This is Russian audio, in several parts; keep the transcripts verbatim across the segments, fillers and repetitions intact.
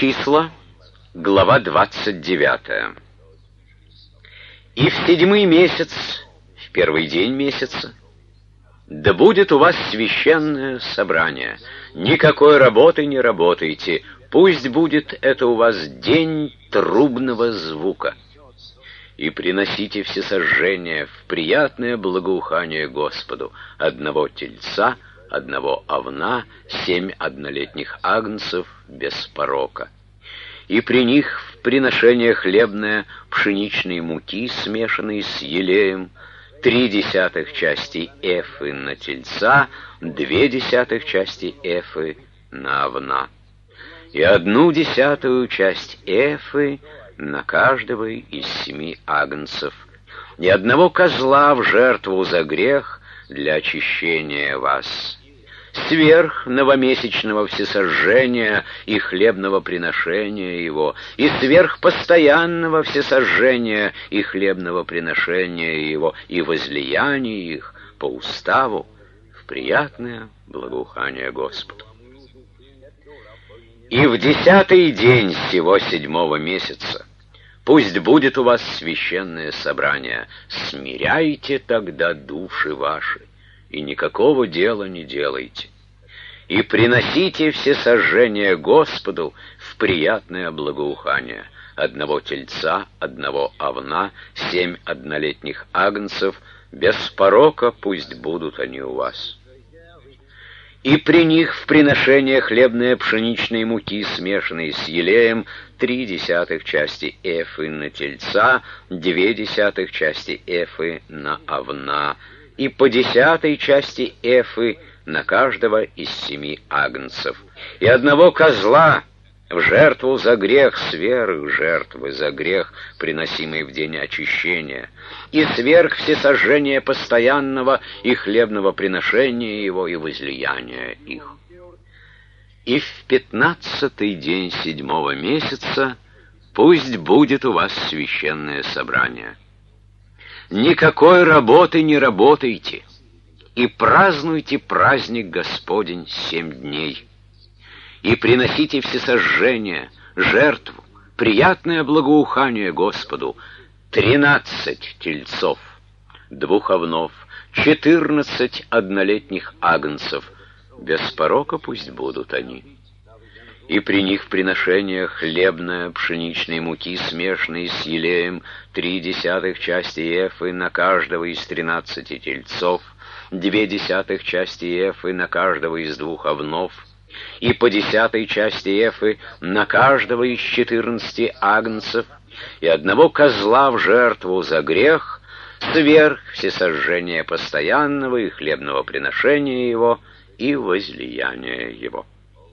Числа, глава двадцать девятая. И в седьмой месяц, в первый день месяца, да будет у вас священное собрание. Никакой работы не работайте, пусть будет это у вас день трубного звука. И приносите всесожжения в приятное благоухание Господу: одного тельца, одного овна, семь однолетних агнцев без порока. И при них в приношение хлебное пшеничной муки, смешанной с елеем, три десятых части эфы на тельца, две десятых части эфы на овна, и одну десятую часть эфы на каждого из семи агнцев, и одного козла в жертву за грех для очищения вас, сверх новомесячного всесожжения и хлебного приношения его, и сверх постоянного всесожжения и хлебного приношения его, и возлияния их по уставу в приятное благоухание Господу. И в десятый день сего седьмого месяца пусть будет у вас священное собрание. Смиряйте тогда души ваши, и никакого дела не делайте. И приносите всесожжения Господу в приятное благоухание: одного тельца, одного овна, семь однолетних агнцев, без порока пусть будут они у вас. И при них в приношение хлебное пшеничной муки, смешанной с елеем, три десятых части эфы на тельца, две десятых части эфы на овна, и по десятой части эфы на каждого из семи агнцев, и одного козла в жертву за грех сверх жертвы за грех, приносимой в день очищения, и сверх всесожжения постоянного и хлебного приношения его и возлияния их. И в пятнадцатый день седьмого месяца пусть будет у вас священное собрание. Никакой работы не работайте, и празднуйте праздник Господень семь дней. И приносите всесожжения, жертву, приятное благоухание Господу: тринадцать тельцов, двух овнов, четырнадцать однолетних агнцев, без порока пусть будут они. И при них приношение хлебное пшеничной муки, смешанной с елеем, три десятых части эфы на каждого из тринадцати тельцов, две десятых части эфы на каждого из двух овнов, и по десятой части эфы на каждого из четырнадцати агнцев, и одного козла в жертву за грех, сверх всесожжения постоянного и хлебного приношения его и возлияния его.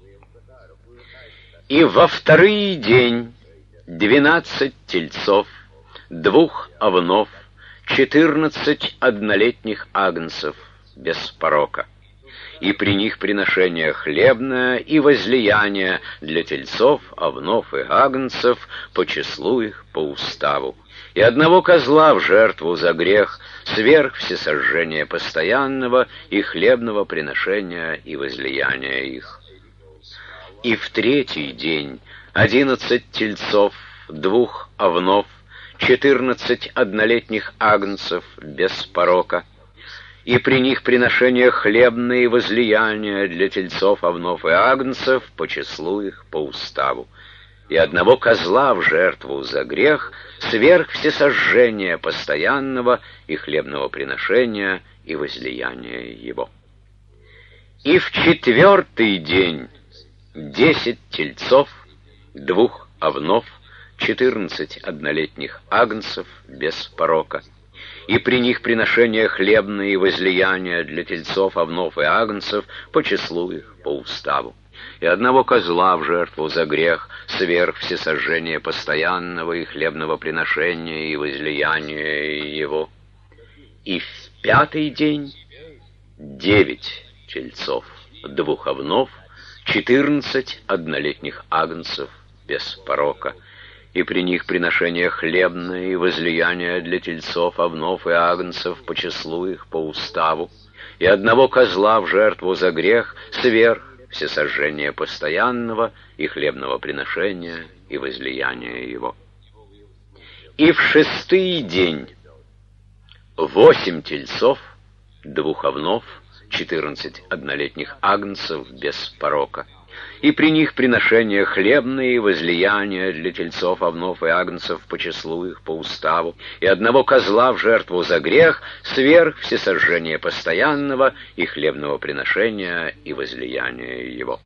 И во второй день двенадцать тельцов, двух овнов, четырнадцать однолетних агнцев без порока. И при них приношение хлебное и возлияние для тельцов, овнов и агнцев по числу их по уставу, и одного козла в жертву за грех сверх всесожжения постоянного и хлебного приношения и возлияния их. И в третий день одиннадцать тельцов, двух овнов, четырнадцать однолетних агнцев без порока, и при них приношение хлебное и возлияния для тельцов, овнов и агнцев по числу их по уставу, и одного козла в жертву за грех сверх всесожжения постоянного и хлебного приношения и возлияния его. И в четвертый день десять тельцов, двух овнов, четырнадцать однолетних агнцев без порока, и при них приношение хлебное и возлияния для тельцов, овнов и агнцев по числу их по уставу, и одного козла в жертву за грех сверх всесожжения постоянного и хлебного приношения и возлияния его. И в пятый день девять тельцов, двух овнов, четырнадцать однолетних агнцев без порока, и при них приношение хлебное и возлияние для тельцов, овнов и агнцев по числу их по уставу, и одного козла в жертву за грех сверх всесожжения постоянного и хлебного приношения и возлияния его. И в шестый день восемь тельцов, двух овнов, четырнадцать однолетних агнцев без порока, и при них приношения хлебные и возлияния для тельцов, овнов и агнцев по числу их, по уставу, и одного козла в жертву за грех, сверх всесожжения постоянного и хлебного приношения и возлияния его.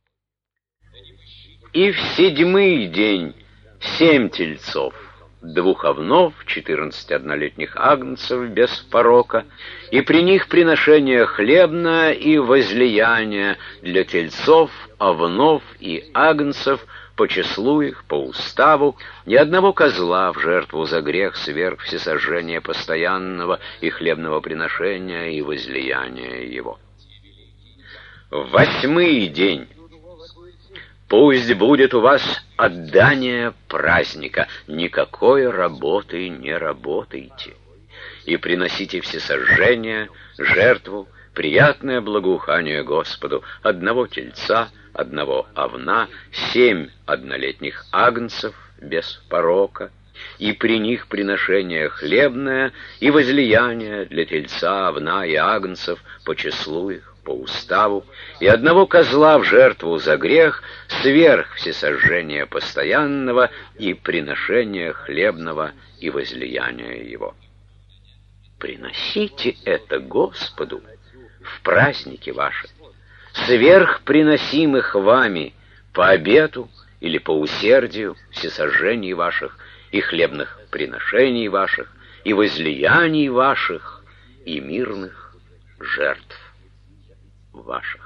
И в седьмый день семь тельцов, двух овнов, четырнадцать однолетних агнцев без порока, и при них приношение хлебное и возлияние для тельцов, овнов и агнцев по числу их, по уставу, ни одного козла в жертву за грех сверх всесожжения постоянного и хлебного приношения и возлияния его. В восьмый день пусть будет у вас отдание праздника, никакой работы не работайте, и приносите всесожжение, жертву, приятное благоухание Господу, одного тельца, одного овна, семь однолетних агнцев без порока, и при них приношение хлебное и возлияние для тельца, овна и агнцев по числу их, по уставу, и одного козла в жертву за грех, сверх всесожжения постоянного и приношения хлебного и возлияния его. Приносите это Господу в праздники ваши, сверх приносимых вами по обету или по усердию всесожжений ваших и хлебных приношений ваших и возлияний ваших и мирных жертв ваших.